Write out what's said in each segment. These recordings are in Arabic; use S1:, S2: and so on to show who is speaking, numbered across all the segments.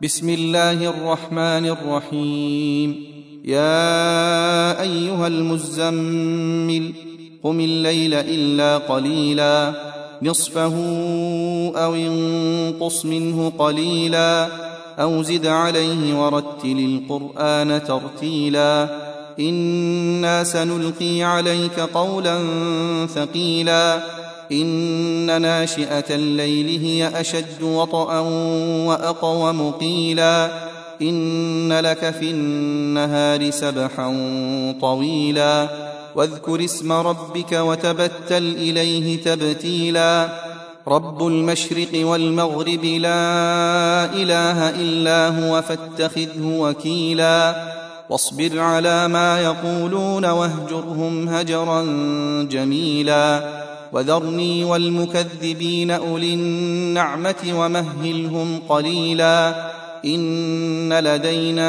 S1: بسم الله الرحمن الرحيم. يا أيها المزمل قم الليل إلا قليلا نصفه أو انقص منه قليلا أو زد عليه ورتل القرآن ترتيلا إنا سنلقي عليك قولا ثقيلا إن ناشئة الليل هي أشد وطئا وأقوم قيلا إن لك في النهار سبحا طويلا واذكر اسم ربك وتبتل إليه تبتيلا رب المشرق والمغرب لا إله إلا هو فاتخذه وكيلا واصبر على ما يقولون واهجرهم هجرا جميلا وذرني والمكذبين أولي النعمة ومهلهم قليلا إن لدينا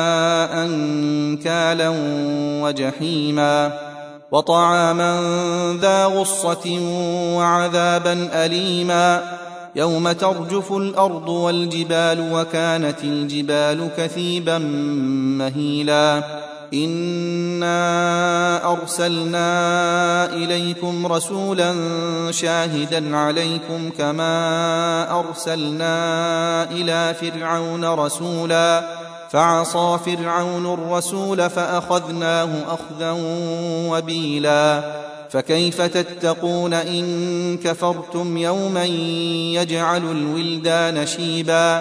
S1: أنكالا وجحيما وطعاما ذا غصة وعذابا أليما يوم ترجف الأرض والجبال وكانت الجبال كثيبا مهيلا إنا أرسلنا إليكم رسولا شاهدا عليكم كما أرسلنا إلى فرعون رسولا فعصى فرعون الرسول فأخذناه أخذا وبيلا فكيف تتقون إن كفرتم يوما يجعل الولدان شيبا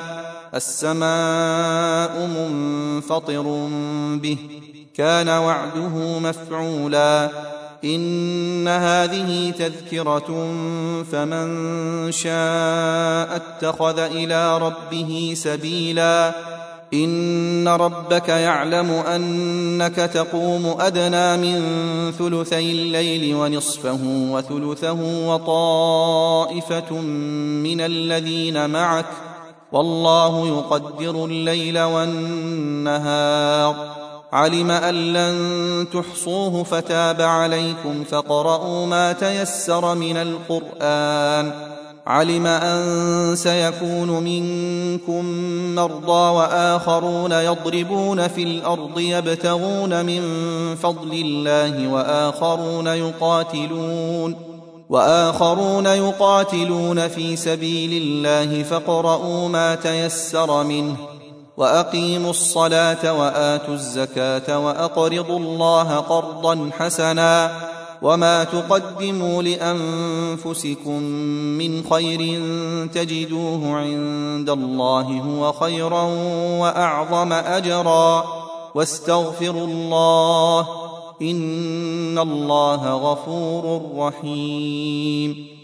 S1: السماء منفطر به كان وعده مفعولا إن هذه تذكرة فمن شاء اتخذ إلى ربه سبيلا إن ربك يعلم أنك تقوم أدنى من ثلثي الليل ونصفه وثلثه وطائفة من الذين معك والله يقدر الليل والنهار علم أن لن تحصوه فتاب عليكم فاقرؤوا ما تيسر من القرآن علم أن سيكون منكم مرضى وآخرون يضربون في الأرض يبتغون من فضل الله وآخرون يقاتلون في سبيل الله فاقرؤوا ما تيسر منه وأقيموا الصلاة وآتوا الزكاة وأقرضوا الله قرضا حسنا وما تقدموا لأنفسكم من خير تجدوه عند الله هو خيرا وأعظم أجرا واستغفروا الله إن الله غفور رحيم.